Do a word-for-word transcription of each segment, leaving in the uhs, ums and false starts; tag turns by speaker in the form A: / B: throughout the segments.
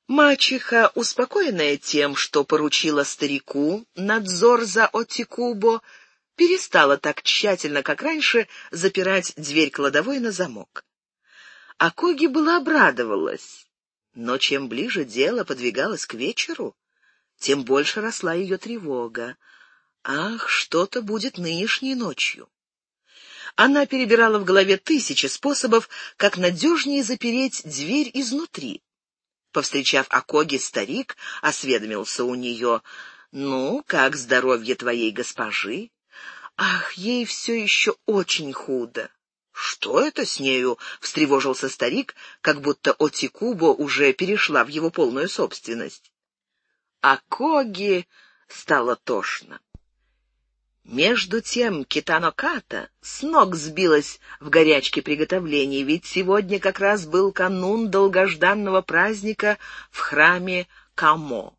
A: Мачеха, успокоенная тем, что поручила старику надзор за Оттикубо, перестала так тщательно, как раньше, запирать дверь кладовой на замок. Акоги была обрадовалась, но чем ближе дело подвигалось к вечеру, тем больше росла ее тревога. Ах, что-то будет нынешней ночью. Она перебирала в голове тысячи способов, как надежнее запереть дверь изнутри. Повстречав Акоги, старик осведомился у нее: «Ну, как здоровье твоей госпожи?» «Ах, ей все еще очень худо». «Что это с нею?» — встревожился старик, как будто Оттикубо уже перешла в его полную собственность. Акоги стало тошно. Между тем Китано Ката с ног сбилась в горячке приготовлений, ведь сегодня как раз был канун долгожданного праздника в храме Камо.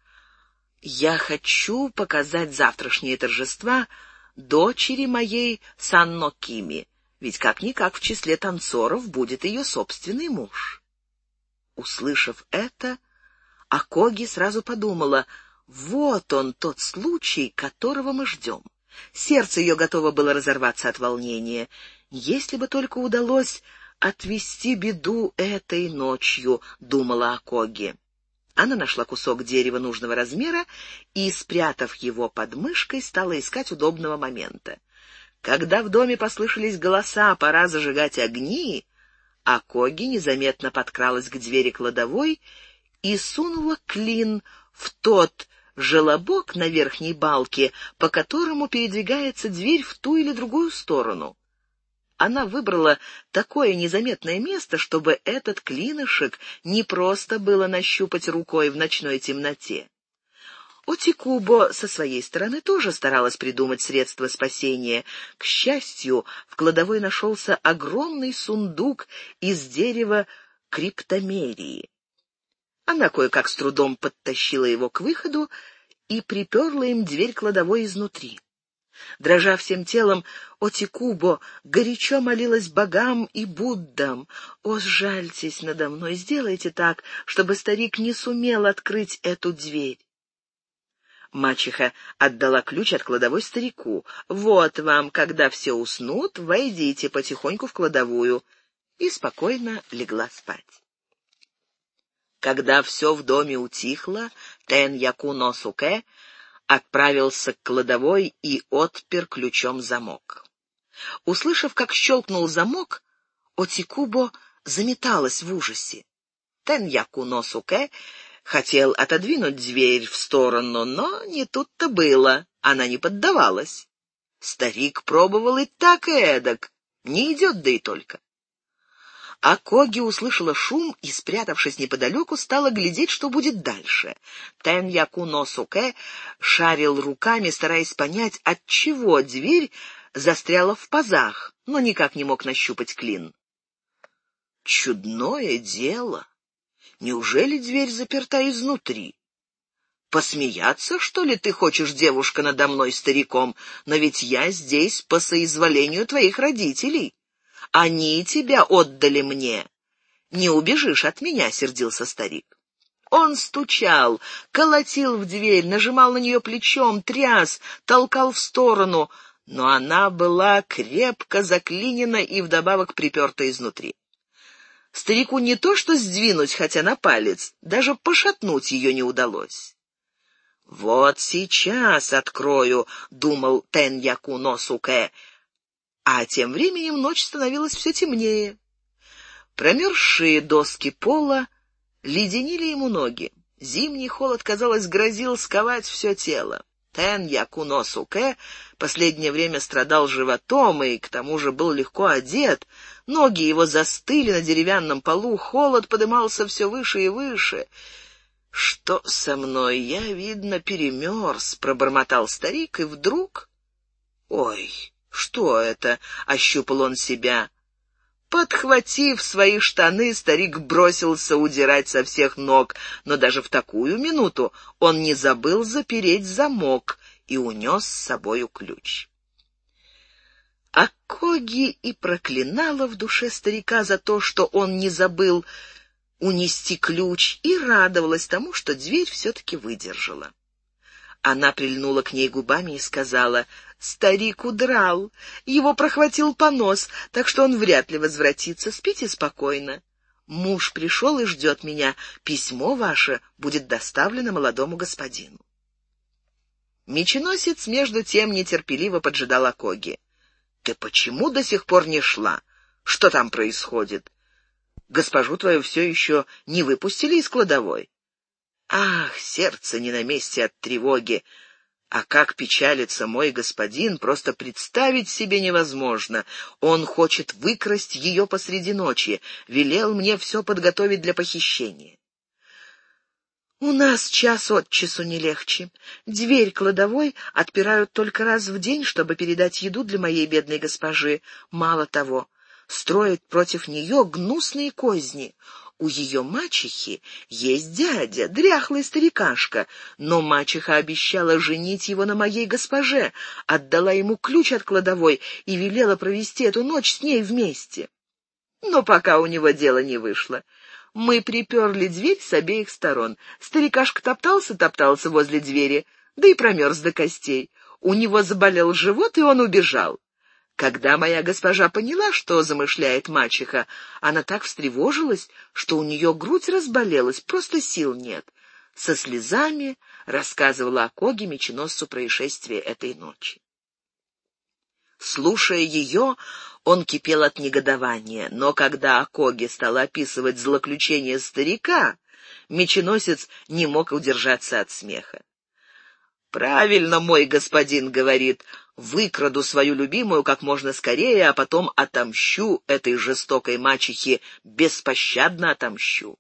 A: «Я хочу показать завтрашние торжества дочери моей Санно Кими, ведь как-никак в числе танцоров будет ее собственный муж». Услышав это, Акоги сразу подумала: вот он, тот случай, которого мы ждем. Сердце ее готово было разорваться от волнения. Если бы только удалось отвести беду этой ночью, думала Акоги. Она нашла кусок дерева нужного размера и, спрятав его под мышкой, стала искать удобного момента. Когда в доме послышались голоса «пора зажигать огни», Акоги незаметно подкралась к двери кладовой и сунула клин в тот желобок на верхней балке, по которому передвигается дверь в ту или другую сторону. Она выбрала такое незаметное место, чтобы этот клинышек не просто было нащупать рукой в ночной темноте. Оттикубо со своей стороны тоже старалась придумать средства спасения. К счастью, в кладовой нашелся огромный сундук из дерева криптомерии. Она кое-как с трудом подтащила его к выходу и приперла им дверь кладовой изнутри. Дрожа всем телом, Оттикубо горячо молилась богам и Буддам: «О, сжальтесь надо мной, сделайте так, чтобы старик не сумел открыть эту дверь». Мачеха отдала ключ от кладовой старику. «Вот вам, когда все уснут, войдите потихоньку в кладовую», и спокойно легла спать. Когда все в доме утихло, Тен-Яку но Суке отправился к кладовой и отпер ключом замок. Услышав, как щелкнул замок, Оттикубо заметалась в ужасе. Тен-Яку но Суке хотел отодвинуть дверь в сторону, но не тут-то было, она не поддавалась. Старик пробовал и так, и эдак, не идет, да и только. Акоги услышала шум и, спрятавшись неподалеку, стала глядеть, что будет дальше. Тен-Яку но Суке шарил руками, стараясь понять, отчего дверь застряла в пазах, но никак не мог нащупать клин. Чудное дело! Неужели дверь заперта изнутри? Посмеяться, что ли, ты хочешь, девушка, надо мной, стариком? Но ведь я здесь по соизволению твоих родителей. Они тебя отдали мне. Не убежишь от меня, — сердился старик. Он стучал, колотил в дверь, нажимал на нее плечом, тряс, толкал в сторону, но она была крепко заклинена и вдобавок приперта изнутри. Старику не то что сдвинуть, хотя на палец, даже пошатнуть ее не удалось. «Вот сейчас открою», — думал Тен-Яку но Суке, а тем временем ночь становилась все темнее. Промерзшие доски пола леденили ему ноги. Зимний холод, казалось, грозил сковать все тело. Тен-Яку но Суке последнее время страдал животом и к тому же был легко одет. Ноги его застыли на деревянном полу, холод подымался все выше и выше. «Что со мной? Я, видно, перемерз», — пробормотал старик, и вдруг... «Ой, что это?» — ощупал он себя. Подхватив свои штаны, старик бросился удирать со всех ног, но даже в такую минуту он не забыл запереть замок и унес с собою ключ. Акоги и проклинала в душе старика за то, что он не забыл, унести ключ, и радовалась тому, что дверь все-таки выдержала. Она прильнула к ней губами и сказала: «Старик удрал, его прохватил понос, так что он вряд ли возвратится. Спите спокойно. Муж пришел и ждет меня. Письмо ваше будет доставлено молодому господину». Меченосец, между тем, нетерпеливо поджидал Акоги. «Ты почему до сих пор не шла? Что там происходит? Госпожу твою все еще не выпустили из кладовой?» Ах, сердце не на месте от тревоги. А как печалится мой господин, просто представить себе невозможно. Он хочет выкрасть ее посреди ночи, велел мне все подготовить для похищения. У нас час от часу не легче. Дверь кладовой отпирают только раз в день, чтобы передать еду для моей бедной госпожи. Мало того, строят против нее гнусные козни. У ее мачехи есть дядя, дряхлый старикашка, но мачеха обещала женить его на моей госпоже, отдала ему ключ от кладовой и велела провести эту ночь с ней вместе. Но пока у него дело не вышло. Мы приперли дверь с обеих сторон. Старикашка топтался-топтался возле двери, да и промерз до костей. У него заболел живот, и он убежал. Когда моя госпожа поняла, что замышляет мачеха, она так встревожилась, что у нее грудь разболелась, просто сил нет. Со слезами рассказывала Акоги меченосцу происшествие этой ночи. Слушая ее, он кипел от негодования, но когда Акоги стала описывать злоключения старика, меченосец не мог удержаться от смеха. «Правильно мой господин говорит, выкраду свою любимую как можно скорее, а потом отомщу этой жестокой мачехе, беспощадно отомщу».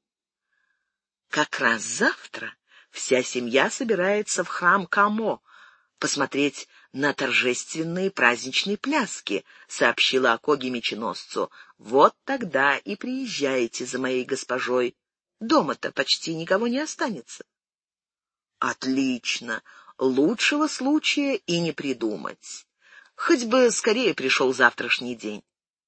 A: Как раз завтра вся семья собирается в храм Камо посмотреть на торжественные праздничные пляски, сообщила Акоги меченосцу. Вот тогда и приезжайте за моей госпожой. Дома-то почти никого не останется. Отлично. Лучшего случая и не придумать. Хоть бы скорее пришел завтрашний день.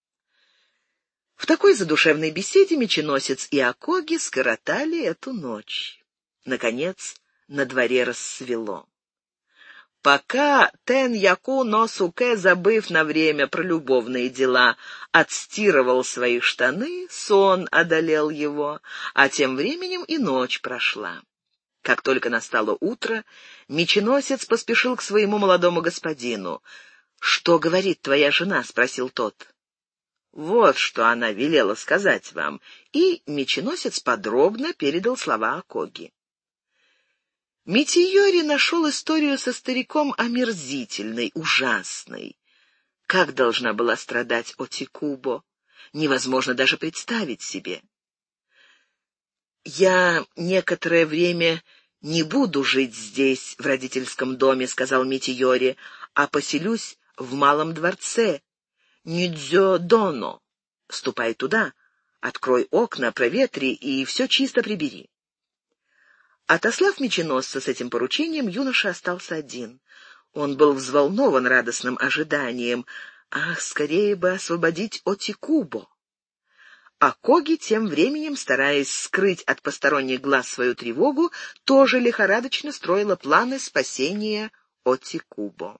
A: В такой задушевной беседе меченосец и Акоги скоротали эту ночь. Наконец, на дворе рассвело. Пока Тен-Яку но Суке, забыв на время про любовные дела, отстирывал свои штаны, сон одолел его, а тем временем и ночь прошла. Как только настало утро, меченосец поспешил к своему молодому господину. «Что говорит твоя жена?» — спросил тот. «Вот что она велела сказать вам», и меченосец подробно передал слова Акоги. Митийори нашел историю со стариком омерзительной, ужасной. Как должна была страдать Отикубо, невозможно даже представить себе. «Я некоторое время не буду жить здесь, в родительском доме», — сказал Митийори, «а поселюсь в малом дворце Нидзё-доно. Ступай туда, открой окна, проветри и все чисто прибери». Отослав меченосца с этим поручением, юноша остался один. Он был взволнован радостным ожиданием. Ах, скорее бы освободить Отикубо! Акоги, тем временем, стараясь скрыть от посторонних глаз свою тревогу, тоже лихорадочно строила планы спасения Отикубо.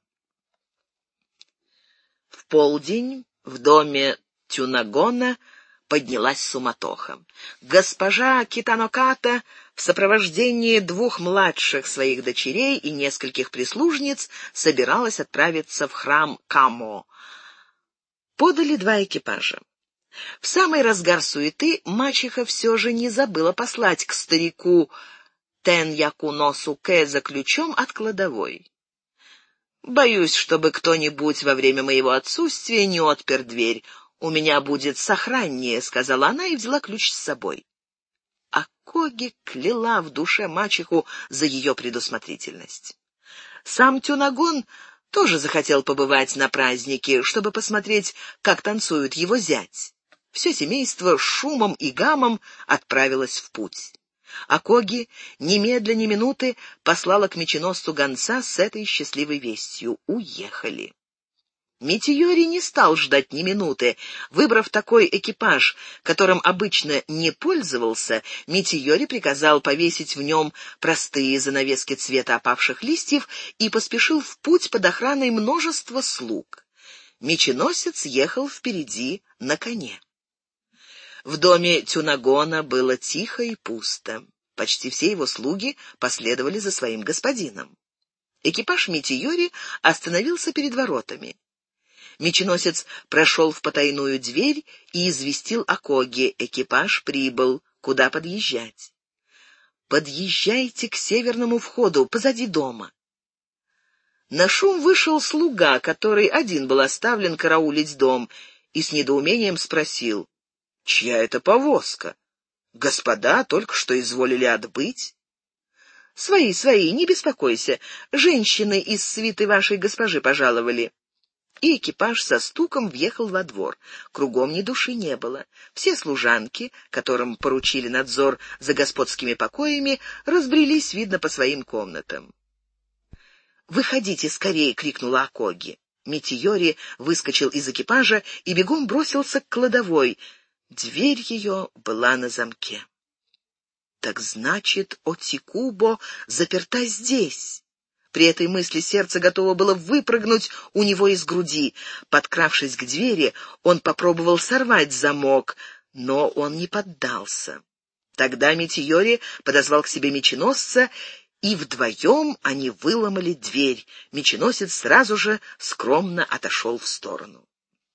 A: В полдень в доме Тюнагона поднялась суматоха. Госпожа Китаноката в сопровождении двух младших своих дочерей и нескольких прислужниц собиралась отправиться в храм Камо. Подали два экипажа. В самый разгар суеты мачеха все же не забыла послать к старику Тен-Яку но Суке за ключом от кладовой. «Боюсь, чтобы кто-нибудь во время моего отсутствия не отпер дверь. У меня будет сохраннее», — сказала она и взяла ключ с собой. Акоги кляла в душе мачеху за ее предусмотрительность. Сам Тюнагон тоже захотел побывать на празднике, чтобы посмотреть, как танцует его зять. Все семейство с шумом и гамом отправилось в путь. Акоги немедля ни минуты послала к меченосцу гонца с этой счастливой вестью. Уехали. Митиори не стал ждать ни минуты. Выбрав такой экипаж, которым обычно не пользовался, Митиори приказал повесить в нем простые занавески цвета опавших листьев и поспешил в путь под охраной множества слуг. Меченосец ехал впереди на коне. В доме Тюнагона было тихо и пусто. Почти все его слуги последовали за своим господином. Экипаж Митиори остановился перед воротами. Меченосец прошел в потайную дверь и известил Акоги: экипаж прибыл, куда подъезжать. «Подъезжайте к северному входу, позади дома». На шум вышел слуга, который один был оставлен караулить дом, и с недоумением спросил: «Чья это повозка? Господа только что изволили отбыть». «Свои, свои, не беспокойся, женщины из свиты вашей госпожи пожаловали». И экипаж со стуком въехал во двор. Кругом ни души не было. Все служанки, которым поручили надзор за господскими покоями, разбрелись, видно, по своим комнатам. «Выходите скорее!» — крикнула Акоги. Митиори выскочил из экипажа и бегом бросился к кладовой. Дверь ее была на замке. «Так значит, Отикубо заперта здесь!» При этой мысли сердце готово было выпрыгнуть у него из груди. Подкравшись к двери, он попробовал сорвать замок, но он не поддался. Тогда Митиори подозвал к себе меченосца, и вдвоем они выломали дверь. Меченосец сразу же скромно отошел в сторону.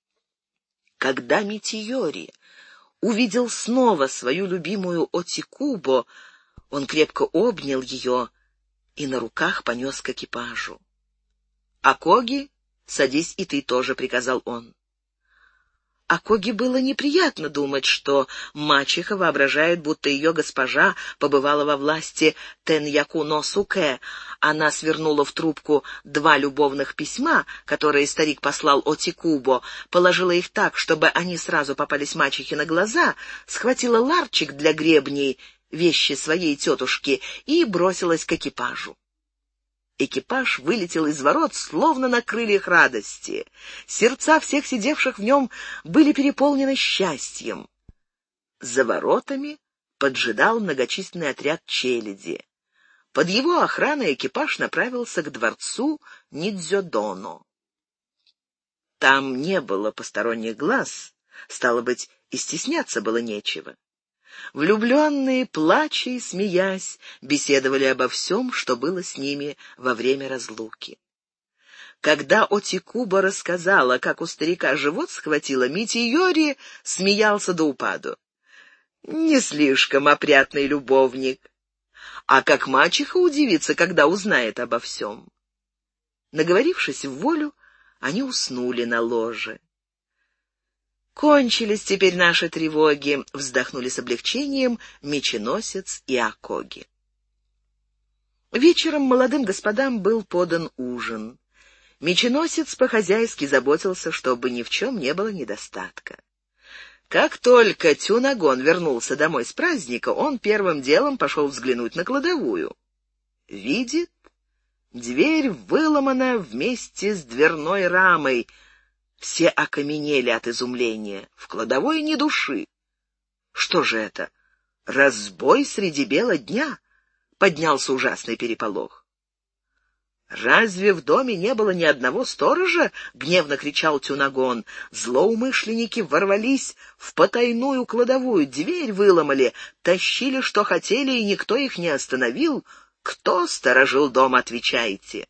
A: Когда Митиори увидел снова свою любимую Отикубо, он крепко обнял ее и на руках понес к экипажу. «Акоги, садись и ты тоже», — приказал он. Акоги было неприятно думать, что мачеха воображает, будто ее госпожа побывала во власти Теньяку-но-Суке. Она свернула в трубку два любовных письма, которые старик послал Отикубо, положила их так, чтобы они сразу попались мачехе на глаза, схватила ларчик для гребней, вещи своей тетушки, и бросилась к экипажу. Экипаж вылетел из ворот, словно на крыльях радости. Сердца всех сидевших в нем были переполнены счастьем. За воротами поджидал многочисленный отряд челяди. Под его охраной экипаж направился к дворцу Нидзёдоно. Там не было посторонних глаз, стало быть, и стесняться было нечего. Влюбленные, плача и смеясь, беседовали обо всем, что было с ними во время разлуки. Когда Отикубо рассказала, как у старика живот схватило, Митиори смеялся до упаду. Не слишком опрятный любовник. А как мачеха удивится, когда узнает обо всем. Наговорившись в волю, они уснули на ложе. «Кончились теперь наши тревоги», — вздохнули с облегчением меченосец и Акоги. Вечером молодым господам был подан ужин. Меченосец по-хозяйски заботился, чтобы ни в чем не было недостатка. Как только Тюнагон вернулся домой с праздника, он первым делом пошел взглянуть на кладовую. Видит, дверь выломана вместе с дверной рамой. Все окаменели от изумления. В кладовой ни души. Что же это? Разбой среди бела дня? Поднялся ужасный переполох. «Разве в доме не было ни одного сторожа?» — гневно кричал Тюнагон. Злоумышленники ворвались в потайную кладовую, дверь выломали, тащили, что хотели, и никто их не остановил. Кто сторожил дом, отвечайте.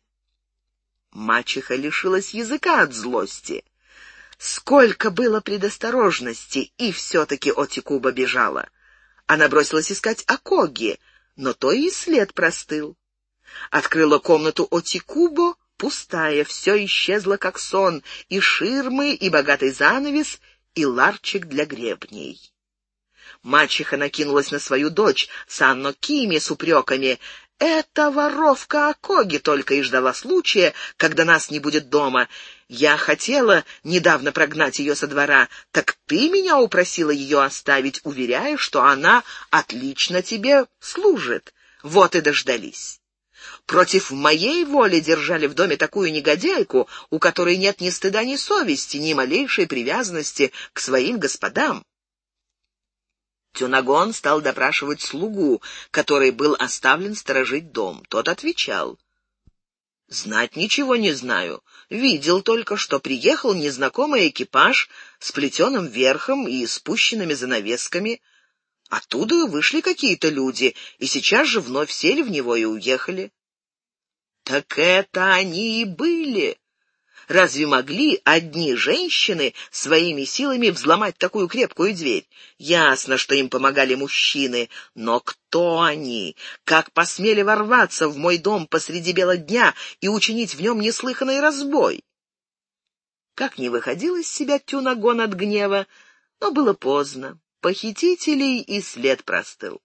A: Мачеха лишилась языка от злости. Сколько было предосторожности, и все-таки Отикубо бежала. Она бросилась искать Акоги, но то и след простыл. Открыла комнату Отикубо, пустая, все исчезло как сон, и ширмы, и богатый занавес, и ларчик для гребней. Мачеха накинулась на свою дочь Санно Кими с упреками. «Эта воровка Акоги только и ждала случая, когда нас не будет дома. Я хотела недавно прогнать ее со двора, так ты меня упросила ее оставить, уверяя, что она отлично тебе служит. Вот и дождались. Против моей воли держали в доме такую негодяйку, у которой нет ни стыда, ни совести, ни малейшей привязанности к своим господам. Тюнагон стал допрашивать слугу, который был оставлен сторожить дом. Тот отвечал: «Знать ничего не знаю. Видел только, что приехал незнакомый экипаж с плетеным верхом и спущенными занавесками. Оттуда вышли какие-то люди, и сейчас же вновь сели в него и уехали». «Так это они и были! Разве могли одни женщины своими силами взломать такую крепкую дверь? Ясно, что им помогали мужчины, но кто они? Как посмели ворваться в мой дом посреди бела дня и учинить в нем неслыханный разбой?» Как ни выходил из себя Тюнагон от гнева, но было поздно. Похитителей и след простыл.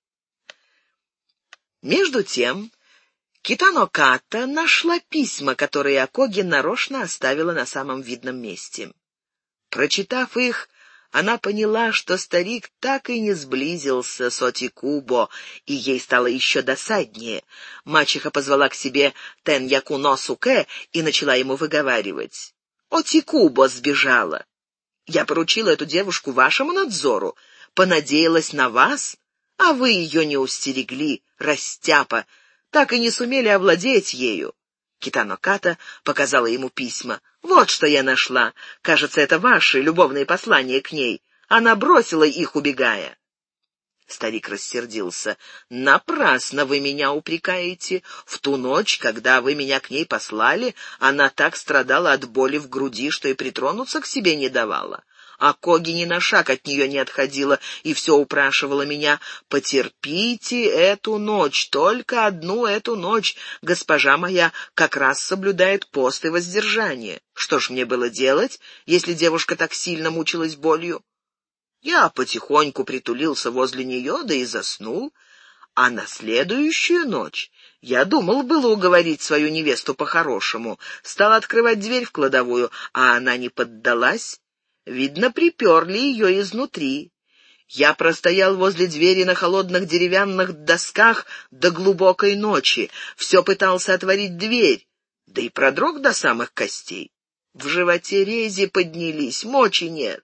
A: Между тем Китано Ката нашла письма, которые Акоги нарочно оставила на самом видном месте. Прочитав их, она поняла, что старик так и не сблизился с Отикубо, и ей стало еще досаднее. Мачеха позвала к себе Тен-Яку но Суке и начала ему выговаривать: «Отикубо сбежала. Я поручила эту девушку вашему надзору, понадеялась на вас, а вы ее не устерегли, растяпа, так и не сумели овладеть ею». Китано Ката показала ему письма. «Вот что я нашла. Кажется, это ваши любовные послания к ней. Она бросила их, убегая». Старик рассердился. «Напрасно вы меня упрекаете. В ту ночь, когда вы меня к ней послали, она так страдала от боли в груди, что и притронуться к себе не давала. А Коги ни на шаг от нее не отходила и все упрашивала меня: потерпите эту ночь, только одну эту ночь. Госпожа моя как раз соблюдает пост и воздержание. Что ж мне было делать, если девушка так сильно мучилась болью? Я потихоньку притулился возле нее, да и заснул. А на следующую ночь я думал было уговорить свою невесту по-хорошему. Стал открывать дверь в кладовую, а она не поддалась. Видно, приперли ее изнутри. Я простоял возле двери на холодных деревянных досках до глубокой ночи, все пытался отворить дверь, да и продрог до самых костей. В животе рези поднялись, мочи нет.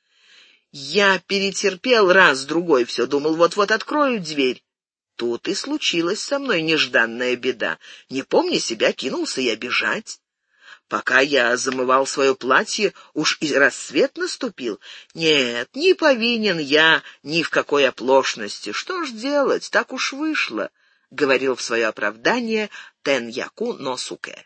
A: Я перетерпел раз-другой, все думал, вот-вот открою дверь. Тут и случилась со мной нежданная беда. Не помня себя, кинулся я бежать. Пока я замывал свое платье, уж и рассвет наступил. Нет, не повинен я ни в какой оплошности. Что ж делать, так уж вышло, — говорил в свое оправдание Тен-Яку но Суке.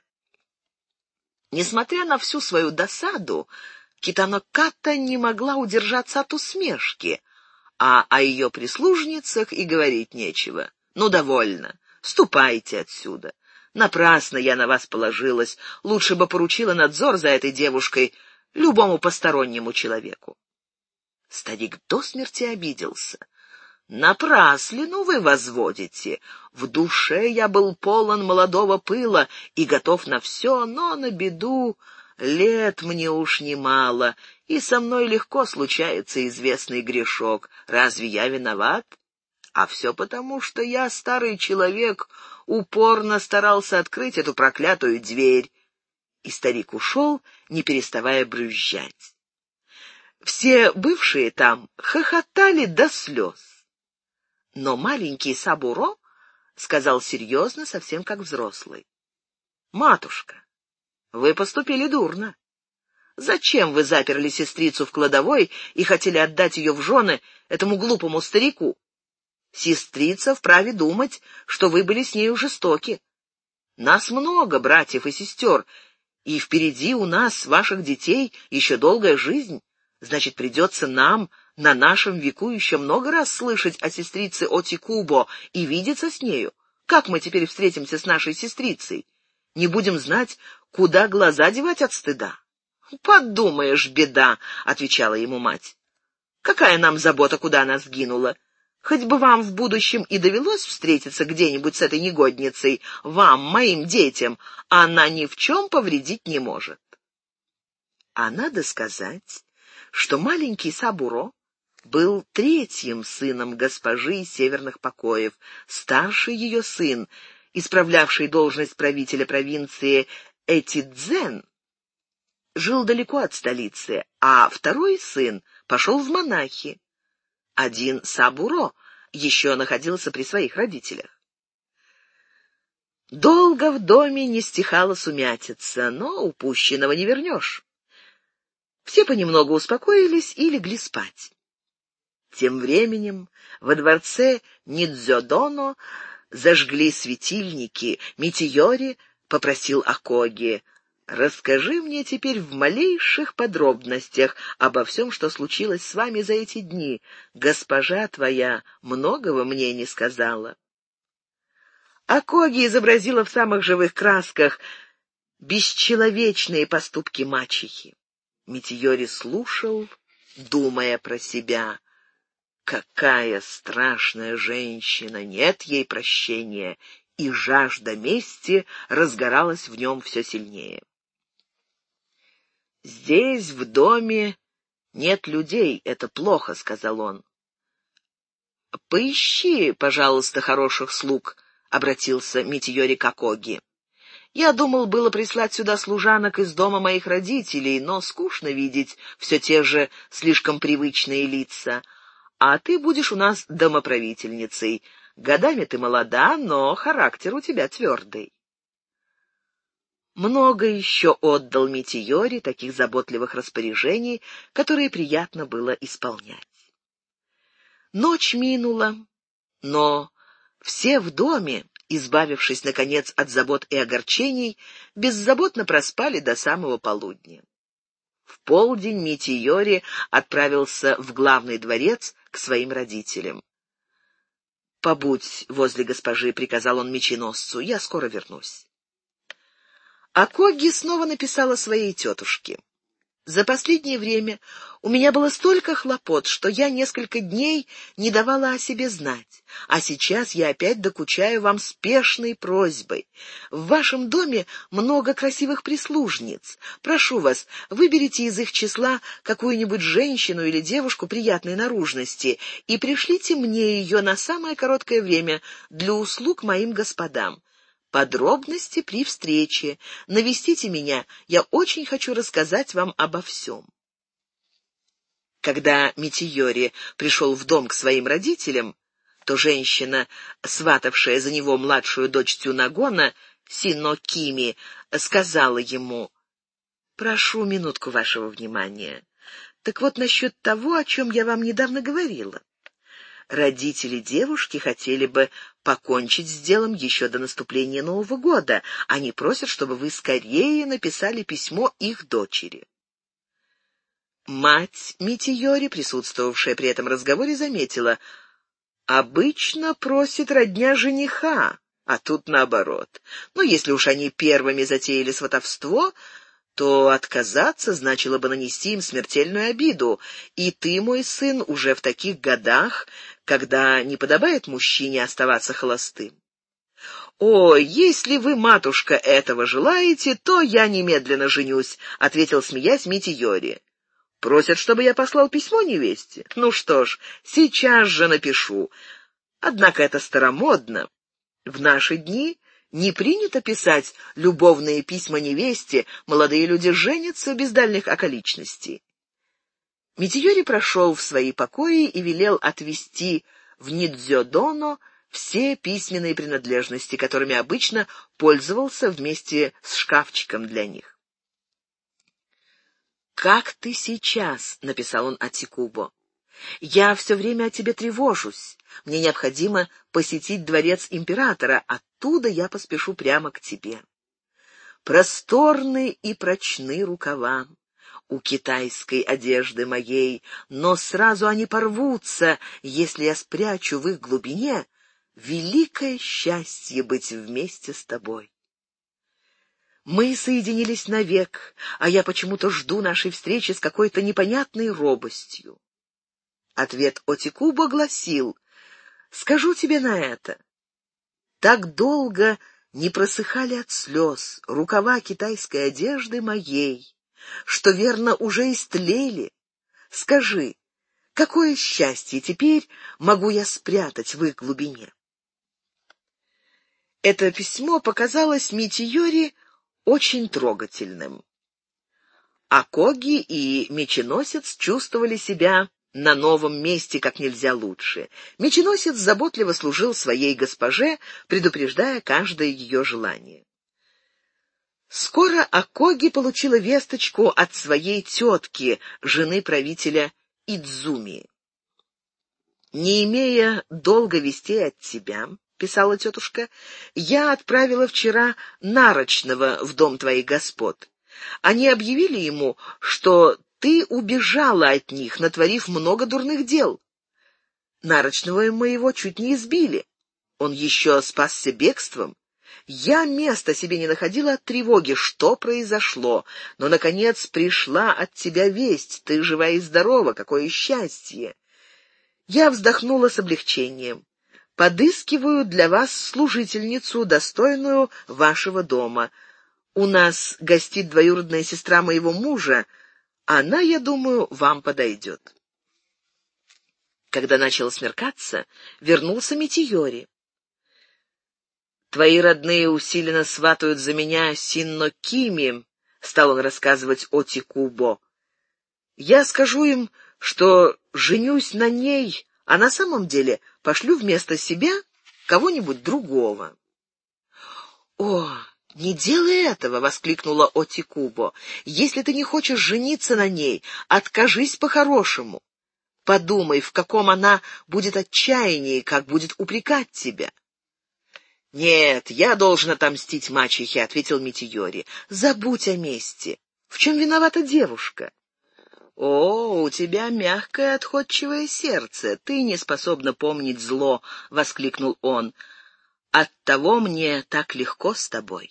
A: Несмотря на всю свою досаду, Китано Ката не могла удержаться от усмешки, а о ее прислужницах и говорить нечего. «Ну, довольно, ступайте отсюда. Напрасно я на вас положилась, лучше бы поручила надзор за этой девушкой любому постороннему человеку». Старик до смерти обиделся. «Напраслину вы возводите. В душе я был полон молодого пыла и готов на все, но на беду лет мне уж немало, и со мной легко случается известный грешок. Разве я виноват? А все потому, что я, старый человек, упорно старался открыть эту проклятую дверь». И старик ушел, не переставая брюзжать. Все бывшие там хохотали до слез. Но маленький Сабуро сказал серьезно, совсем как взрослый: «Матушка, вы поступили дурно. Зачем вы заперли сестрицу в кладовой и хотели отдать ее в жены этому глупому старику? Сестрица вправе думать, что вы были с нею жестоки. Нас много, братьев и сестер, и впереди у нас, ваших детей, еще долгая жизнь. Значит, придется нам на нашем веку еще много раз слышать о сестрице Отикубо и видеться с нею. Как мы теперь встретимся с нашей сестрицей? Не будем знать, куда глаза девать от стыда». «Подумаешь, беда», — отвечала ему мать. «Какая нам забота, куда она сгинула? Хоть бы вам в будущем и довелось встретиться где-нибудь с этой негодницей, вам, моим детям, она ни в чем повредить не может». А надо сказать, что маленький Сабуро был третьим сыном госпожи из северных покоев, старший ее сын, исправлявший должность правителя провинции Этидзен, жил далеко от столицы, а второй сын пошел в монахи. Один Сабуро еще находился при своих родителях. Долго в доме не стихала сумятица, но упущенного не вернешь. Все понемногу успокоились и легли спать. Тем временем во дворце Нидзёдоно зажгли светильники. Митиори попросил Акоги: «Расскажи мне теперь в малейших подробностях обо всем, что случилось с вами за эти дни. Госпожа твоя многого мне не сказала». Акоги изобразила в самых живых красках бесчеловечные поступки мачехи. Митиори слушал, думая про себя: какая страшная женщина, нет ей прощения, и жажда мести разгоралась в нем все сильнее. «Здесь, в доме, нет людей, это плохо», — сказал он. «Поищи, пожалуйста, хороших слуг», — обратился Митиори к Акоги. «Я думал было прислать сюда служанок из дома моих родителей, но скучно видеть все те же слишком привычные лица. А ты будешь у нас домоправительницей. Годами ты молода, но характер у тебя твердый». Много еще отдал Митиори таких заботливых распоряжений, которые приятно было исполнять. Ночь минула, но все в доме, избавившись, наконец, от забот и огорчений, беззаботно проспали до самого полудня. В полдень Митиори отправился в главный дворец к своим родителям. «Побудь возле госпожи», — приказал он меченосцу, — «я скоро вернусь». Акоги снова написала своей тетушке: «За последнее время у меня было столько хлопот, что я несколько дней не давала о себе знать, а сейчас я опять докучаю вам спешной просьбой. В вашем доме много красивых прислужниц. Прошу вас, выберите из их числа какую-нибудь женщину или девушку приятной наружности и пришлите мне ее на самое короткое время для услуг моим господам. Подробности при встрече. Навестите меня, я очень хочу рассказать вам обо всем». Когда Митиори пришел в дом к своим родителям, то женщина, сватавшая за него младшую дочь Тюнагона, Сино Кими, сказала ему: «Прошу минутку вашего внимания. Так вот насчет того, о чем я вам недавно говорила. Родители девушки хотели бы покончить с делом еще до наступления Нового года. Они просят, чтобы вы скорее написали письмо их дочери». Мать Митиори, присутствовавшая при этом разговоре, заметила: «Обычно просит родня жениха, а тут наоборот. Но если уж они первыми затеяли сватовство, то отказаться значило бы нанести им смертельную обиду, и ты, мой сын, уже в таких годах, когда не подобает мужчине оставаться холостым. «О, если вы, матушка, этого желаете, то я немедленно женюсь», — ответил, смеясь, Митиори. «Просят, чтобы я послал письмо невесте? Ну что ж, сейчас же напишу. Однако это старомодно. В наши дни не принято писать любовные письма невесте, молодые люди женятся без дальних околичностей». Митиори прошел в свои покои и велел отвезти в Нидзёдоно все письменные принадлежности, которыми обычно пользовался вместе с шкафчиком для них. «Как ты сейчас?» — написал он Ацикубо. «Я все время о тебе тревожусь. Мне необходимо посетить дворец императора, оттуда я поспешу прямо к тебе. Просторны и прочны рукава у китайской одежды моей, но сразу они порвутся, если я спрячу в их глубине великое счастье быть вместе с тобой. Мы соединились навек, а я почему-то жду нашей встречи с какой-то непонятной робостью». Ответ Отикубо гласил: «Скажу тебе на это. Так долго не просыхали от слез рукава китайской одежды моей, что, верно, уже истлели. Скажи, какое счастье теперь могу я спрятать в их глубине?» Это письмо показалось Митийори очень трогательным. Акоги и Меченосец чувствовали себя на новом месте как нельзя лучше. Меченосец заботливо служил своей госпоже, предупреждая каждое ее желание. Скоро Акоги получила весточку от своей тетки, жены правителя Идзуми. «Не имея долго вестей от тебя, — писала тетушка, — я отправила вчера нарочного в дом твоих господ. Они объявили ему, что ты убежала от них, натворив много дурных дел. Нарочного моего чуть не избили. Он еще спасся бегством. Я места себе не находила от тревоги, что произошло, но, наконец, пришла от тебя весть. Ты жива и здорова, какое счастье!» Я вздохнула с облегчением. «Подыскиваю для вас служительницу, достойную вашего дома. У нас гостит двоюродная сестра моего мужа. Она, я думаю, вам подойдет». Когда начало смеркаться, вернулся Митийори. «Твои родные усиленно сватают за меня Синно Кими», — стал он рассказывать Отикубо. «Я скажу им, что женюсь на ней, а на самом деле пошлю вместо себя кого-нибудь другого». «О, не делай этого!» — воскликнула Отикубо. «Если ты не хочешь жениться на ней, откажись по-хорошему. Подумай, в каком она будет отчаянии, как будет упрекать тебя». «Нет, я должен отомстить мачехе», — ответил Митийори. «Забудь о мести. В чем виновата девушка?» «О, у тебя мягкое отходчивое сердце. Ты не способна помнить зло», — воскликнул он. «Оттого мне так легко с тобой».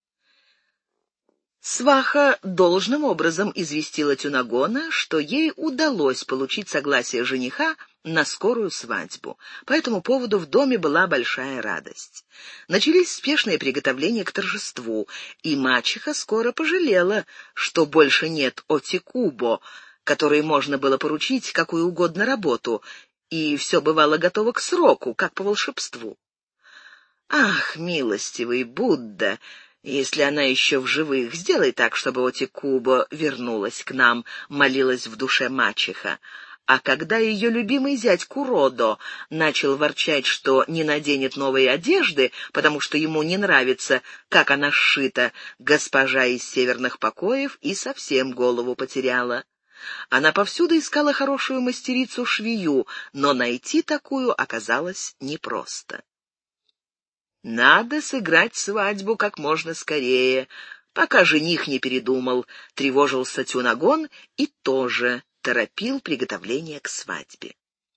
A: Сваха должным образом известила Тюнагона, что ей удалось получить согласие жениха на скорую свадьбу. По этому поводу в доме была большая радость. Начались спешные приготовления к торжеству, и мачеха скоро пожалела, что больше нет Отикубо, которой можно было поручить какую угодно работу, и все бывало готово к сроку, как по волшебству. «Ах, милостивый Будда! Если она еще в живых, сделай так, чтобы Отикубо вернулась к нам», — молилась в душе мачеха. А когда ее любимый зять Куродо начал ворчать, что не наденет новой одежды, потому что ему не нравится, как она сшита, госпожа из северных покоев и совсем голову потеряла. Она повсюду искала хорошую мастерицу-швею, но найти такую оказалось непросто. «Надо сыграть свадьбу как можно скорее, пока жених не передумал», — тревожился Тюнагон и тоже торопил приготовление к свадьбе.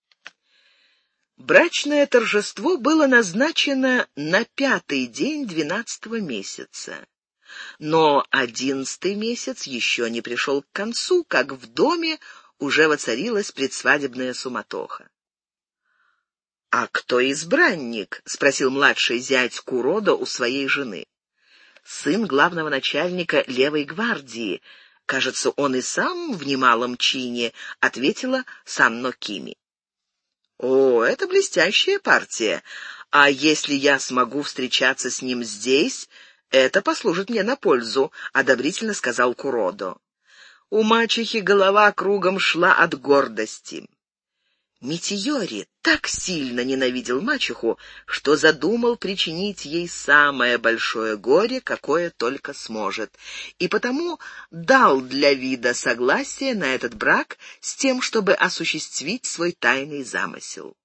A: Брачное торжество было назначено на пятый день двенадцатого месяца. Но одиннадцатый месяц еще не пришел к концу, как в доме уже воцарилась предсвадебная суматоха. «А кто избранник?» — спросил младший зять Куродо у своей жены. «Сын главного начальника левой гвардии. Кажется, он и сам в немалом чине», — ответила Санно Кими. «О, это блестящая партия. А если я смогу встречаться с ним здесь, это послужит мне на пользу», — одобрительно сказал Куродо. У мачехи голова кругом шла от гордости. Митийори так сильно ненавидел мачеху, что задумал причинить ей самое большое горе, какое только сможет, и потому дал для вида согласие на этот брак с тем, чтобы осуществить свой тайный замысел.